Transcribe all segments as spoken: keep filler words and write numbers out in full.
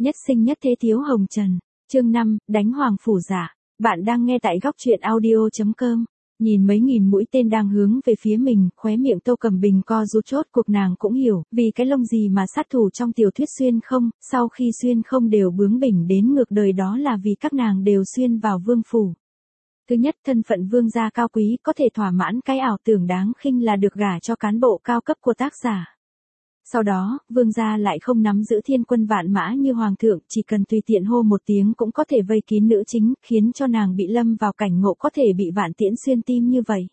Nhất sinh nhất thế thiếu hồng trần. Chương năm, đánh hoàng phủ giả. Bạn đang nghe tại góc truyện audio chấm com. Nhìn mấy nghìn mũi tên đang hướng về phía mình, khóe miệng Tô Cẩm Bình co rút chốt cuộc nàng cũng hiểu, vì cái lông gì mà sát thủ trong tiểu thuyết xuyên không, sau khi xuyên không đều bướng bỉnh đến ngược đời đó là vì các nàng đều xuyên vào vương phủ. Thứ nhất, thân phận vương gia cao quý có thể thỏa mãn cái ảo tưởng đáng khinh là được gả cho cán bộ cao cấp của tác giả. Sau đó, vương gia lại không nắm giữ thiên quân vạn mã như hoàng thượng, chỉ cần tùy tiện hô một tiếng cũng có thể vây kín nữ chính, khiến cho nàng bị lâm vào cảnh ngộ có thể bị vạn tiễn xuyên tim như vậy.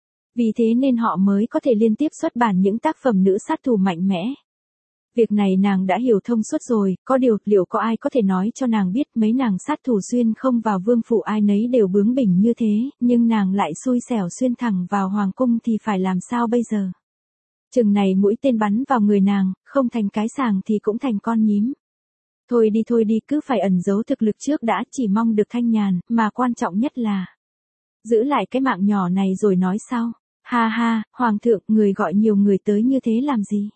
Vì thế nên họ mới có thể liên tiếp xuất bản những tác phẩm nữ sát thủ mạnh mẽ. Việc này nàng đã hiểu thông suốt rồi, có điều, liệu có ai có thể nói cho nàng biết mấy nàng sát thủ xuyên không vào vương phủ ai nấy đều bướng bỉnh như thế, nhưng nàng lại xui xẻo xuyên thẳng vào hoàng cung thì phải làm sao bây giờ? Chừng này mũi tên bắn vào người nàng, không thành cái sàng thì cũng thành con nhím. Thôi đi thôi đi, cứ phải ẩn giấu thực lực trước đã, chỉ mong được thanh nhàn, mà quan trọng nhất là giữ lại cái mạng nhỏ này rồi nói sau. Ha ha, hoàng thượng, người gọi nhiều người tới như thế làm gì?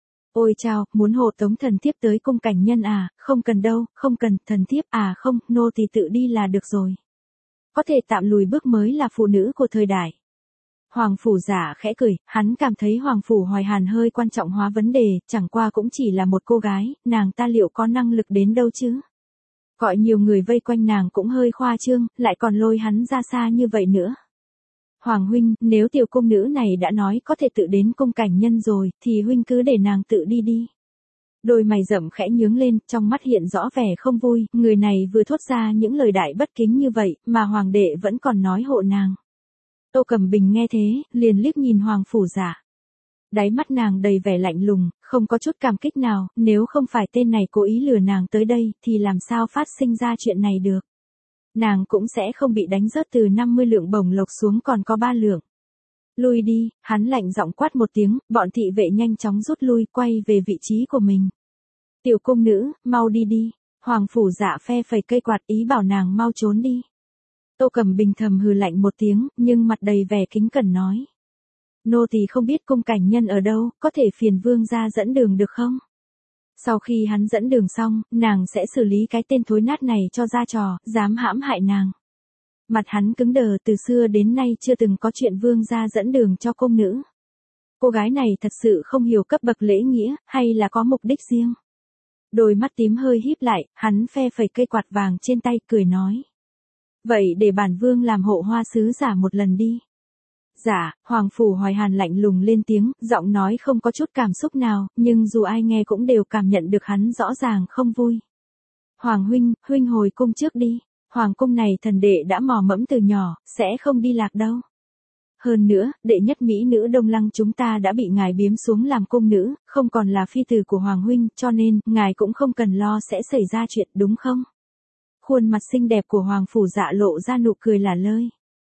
Ôi chao, muốn hộ tống thần thiếp tới cung cảnh nhân à, không cần đâu, không cần, thần thiếp à không, nô tỳ tự đi là được rồi. Có thể tạm lùi bước mới là phụ nữ của thời đại. Hoàng phủ giả khẽ cười, hắn cảm thấy hoàng phủ Hoài Hàn hơi quan trọng hóa vấn đề, chẳng qua cũng chỉ là một cô gái, nàng ta liệu có năng lực đến đâu chứ? Gọi nhiều người vây quanh nàng cũng hơi khoa trương, lại còn lôi hắn ra xa như vậy nữa. Hoàng huynh, nếu tiểu cung nữ này đã nói có thể tự đến cung cảnh nhân rồi, thì huynh cứ để nàng tự đi đi. Đôi mày rậm khẽ nhướng lên, trong mắt hiện rõ vẻ không vui, người này vừa thốt ra những lời đại bất kính như vậy, mà hoàng đệ vẫn còn nói hộ nàng. Tô Cẩm Bình nghe thế, liền liếc nhìn hoàng phủ giả. Đáy mắt nàng đầy vẻ lạnh lùng, không có chút cảm kích nào, nếu không phải tên này cố ý lừa nàng tới đây, thì làm sao phát sinh ra chuyện này được. Nàng cũng sẽ không bị đánh rớt từ năm mươi lượng bổng lộc xuống còn có ba lượng. Lui đi, hắn lạnh giọng quát một tiếng, bọn thị vệ nhanh chóng rút lui, quay về vị trí của mình. Tiểu cung nữ, mau đi đi. Hoàng phủ dạ phe phẩy cây quạt ý bảo nàng mau trốn đi. Tô Cẩm Bình thầm hừ lạnh một tiếng, nhưng mặt đầy vẻ kính cẩn nói. Nô tỳ không biết cung cảnh nhân ở đâu, có thể phiền vương gia dẫn đường được không? Sau khi hắn dẫn đường xong, nàng sẽ xử lý cái tên thối nát này cho ra trò, dám hãm hại nàng. Mặt hắn cứng đờ, từ xưa đến nay chưa từng có chuyện vương gia dẫn đường cho công nữ. Cô gái này thật sự không hiểu cấp bậc lễ nghĩa, hay là có mục đích riêng. Đôi mắt tím hơi híp lại, hắn phe phẩy cây quạt vàng trên tay, cười nói. Vậy để bản vương làm hộ hoa sứ giả một lần đi. Dạ, hoàng phủ Hoài Hàn lạnh lùng lên tiếng, giọng nói không có chút cảm xúc nào, nhưng dù ai nghe cũng đều cảm nhận được hắn rõ ràng không vui. Hoàng huynh, huynh hồi cung trước đi, hoàng cung này thần đệ đã mò mẫm từ nhỏ, sẽ không đi lạc đâu. Hơn nữa, đệ nhất mỹ nữ Đông Lăng chúng ta đã bị ngài biếm xuống làm cung nữ, không còn là phi tử của hoàng huynh, cho nên, ngài cũng không cần lo sẽ xảy ra chuyện, đúng không? Khuôn mặt xinh đẹp của hoàng phủ dạ lộ ra nụ cười là lơi.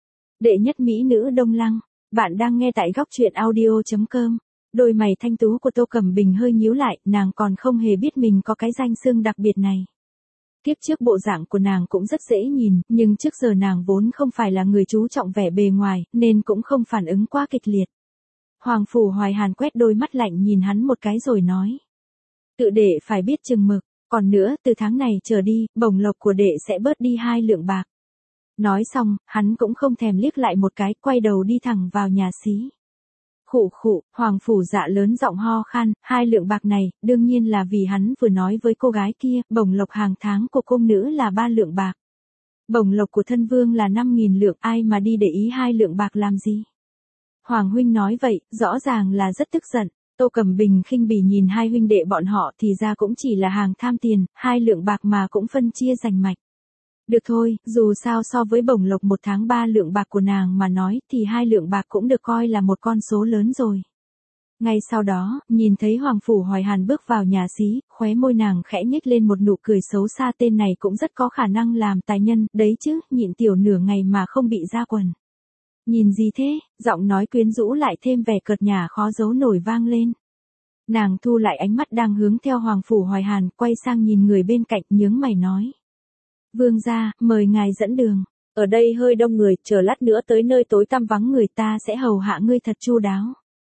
Đệ nhất mỹ nữ Đông Lăng, bạn đang nghe tại góc truyện audio chấm com. Đôi mày thanh tú của Tô Cẩm Bình hơi nhíu lại, nàng còn không hề biết mình có cái danh xưng đặc biệt này. Kiếp trước bộ dạng của nàng cũng rất dễ nhìn, nhưng trước giờ nàng vốn không phải là người chú trọng vẻ bề ngoài, nên cũng không phản ứng quá kịch liệt. Hoàng phủ Hoài Hàn quét đôi mắt lạnh nhìn hắn một cái rồi nói. Tự đệ phải biết chừng mực, còn nữa, từ tháng này trở đi, bổng lộc của đệ sẽ bớt đi hai lượng bạc. Nói xong, hắn cũng không thèm liếc lại một cái, quay đầu đi thẳng vào nhà xí. Khụ khụ, hoàng phủ dạ lớn giọng ho khan, hai lượng bạc này, đương nhiên là vì hắn vừa nói với cô gái kia, bổng lộc hàng tháng của cung nữ là ba lượng bạc. Bổng lộc của thân vương là năm nghìn lượng, ai mà đi để ý hai lượng bạc làm gì. Hoàng huynh nói vậy, rõ ràng là rất tức giận. Tô Cẩm Bình khinh bỉ nhìn hai huynh đệ bọn họ thì ra cũng chỉ là hàng tham tiền, hai lượng bạc mà cũng phân chia rành mạch. Được thôi, dù sao so với bổng lộc một tháng ba lượng bạc của nàng mà nói thì hai lượng bạc cũng được coi là một con số lớn rồi. Ngay sau đó, nhìn thấy hoàng phủ Hoài Hàn bước vào nhà xí, khóe môi nàng khẽ nhếch lên một nụ cười xấu xa, tên này cũng rất có khả năng làm tài nhân, đấy chứ, nhịn tiểu nửa ngày mà không bị ra quần. Nhìn gì thế, giọng nói quyến rũ lại thêm vẻ cợt nhả khó giấu nổi vang lên. Nàng thu lại ánh mắt đang hướng theo hoàng phủ Hoài Hàn, quay sang nhìn người bên cạnh nhướng mày nói. Vương gia, mời ngài dẫn đường. Ở đây hơi đông người, chờ lát nữa tới nơi tối tăm vắng người ta sẽ hầu hạ ngươi thật chu đáo.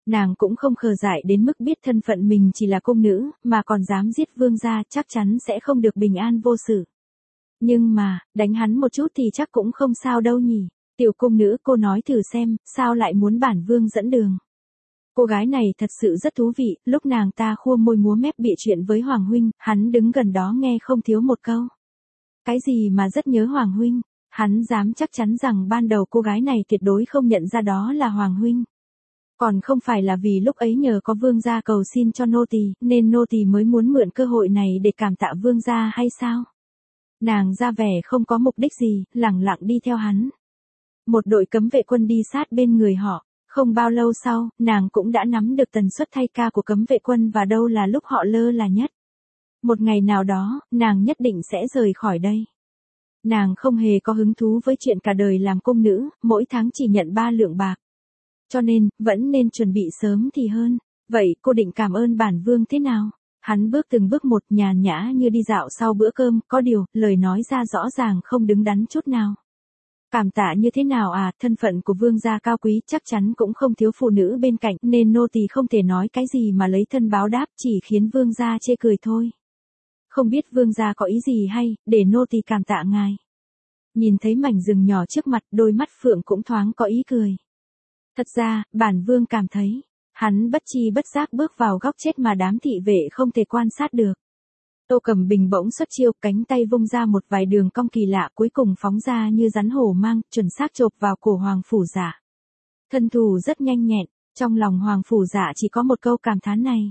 Nàng cũng không khờ dại đến mức biết thân phận mình chỉ là cung nữ, mà còn dám giết vương gia, chắc chắn sẽ không được bình an vô sự. Nhưng mà, đánh hắn một chút thì chắc cũng không sao đâu nhỉ. Tiểu cung nữ, cô nói thử xem, sao lại muốn bản vương dẫn đường. Cô gái này thật sự rất thú vị, lúc nàng ta khua môi múa mép bịa chuyện với Hoàng huynh, hắn đứng gần đó nghe không thiếu một câu. Cái gì mà rất nhớ Hoàng huynh, hắn dám chắc chắn rằng ban đầu cô gái này tuyệt đối không nhận ra đó là Hoàng huynh. Còn không phải là vì lúc ấy nhờ có vương gia cầu xin cho nô tỳ, nên nô tỳ mới muốn mượn cơ hội này để cảm tạ vương gia hay sao? Nàng ra vẻ không có mục đích gì, lẳng lặng đi theo hắn. Một đội cấm vệ quân đi sát bên người họ. Không bao lâu sau, nàng cũng đã nắm được tần suất thay ca của cấm vệ quân và đâu là lúc họ lơ là nhất. Một ngày nào đó, nàng nhất định sẽ rời khỏi đây. Nàng không hề có hứng thú với chuyện cả đời làm cung nữ, mỗi tháng chỉ nhận ba lượng bạc. Cho nên, vẫn nên chuẩn bị sớm thì hơn. Vậy, cô định cảm ơn bản vương thế nào? Hắn bước từng bước một, nhàn nhã như đi dạo sau bữa cơm, có điều, lời nói ra rõ ràng không đứng đắn chút nào. Cảm tạ như thế nào à, thân phận của vương gia cao quý chắc chắn cũng không thiếu phụ nữ bên cạnh, nên nô tỳ không thể nói cái gì mà lấy thân báo đáp, chỉ khiến vương gia chê cười thôi. Không biết vương gia có ý gì hay, để nô tỳ cảm tạ ngài. Nhìn thấy mảnh rừng nhỏ trước mặt, đôi mắt Phượng cũng thoáng có ý cười. Thật ra, bản vương cảm thấy, hắn bất chi bất giác bước vào góc chết mà đám thị vệ không thể quan sát được. Tô Cẩm Bình bỗng xuất chiêu, cánh tay vung ra một vài đường cong kỳ lạ, cuối cùng phóng ra như rắn hổ mang, chuẩn xác chộp vào cổ Hoàng phủ Dạ. Thân thủ rất nhanh nhẹn, trong lòng Hoàng phủ Dạ chỉ có một câu cảm thán này.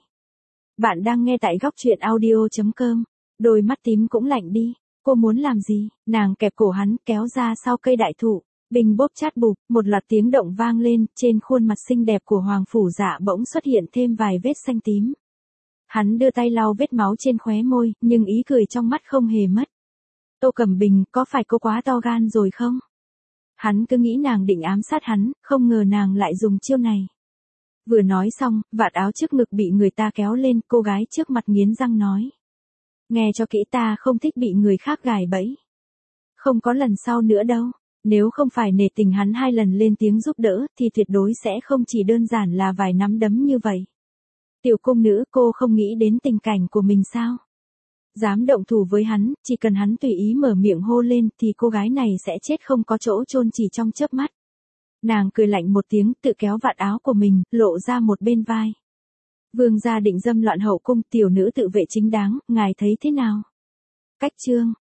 Bạn đang nghe tại góc truyện audio chấm com. Đôi mắt tím cũng lạnh đi. Cô muốn làm gì? Nàng kẹp cổ hắn, kéo ra sau cây đại thụ. Bình bốp chát bụp, một loạt tiếng động vang lên, trên khuôn mặt xinh đẹp của Hoàng phủ Dạ bỗng xuất hiện thêm vài vết xanh tím. Hắn đưa tay lau vết máu trên khóe môi, nhưng ý cười trong mắt không hề mất. Tô Cẩm Bình, có phải cô quá to gan rồi không? Hắn cứ nghĩ nàng định ám sát hắn, không ngờ nàng lại dùng chiêu này. Vừa nói xong, vạt áo trước ngực bị người ta kéo lên, cô gái trước mặt nghiến răng nói. Nghe cho kỹ, ta không thích bị người khác gài bẫy. Không có lần sau nữa đâu. Nếu không phải nể tình hắn hai lần lên tiếng giúp đỡ, thì tuyệt đối sẽ không chỉ đơn giản là vài nắm đấm như vậy. Tiểu cung nữ, cô không nghĩ đến tình cảnh của mình sao? Dám động thủ với hắn, chỉ cần hắn tùy ý mở miệng hô lên thì cô gái này sẽ chết không có chỗ chôn chỉ trong chớp mắt. Nàng cười lạnh một tiếng, tự kéo vạt áo của mình, lộ ra một bên vai. Vương gia định dâm loạn hậu cung, tiểu nữ tự vệ chính đáng, ngài thấy thế nào? Cách chương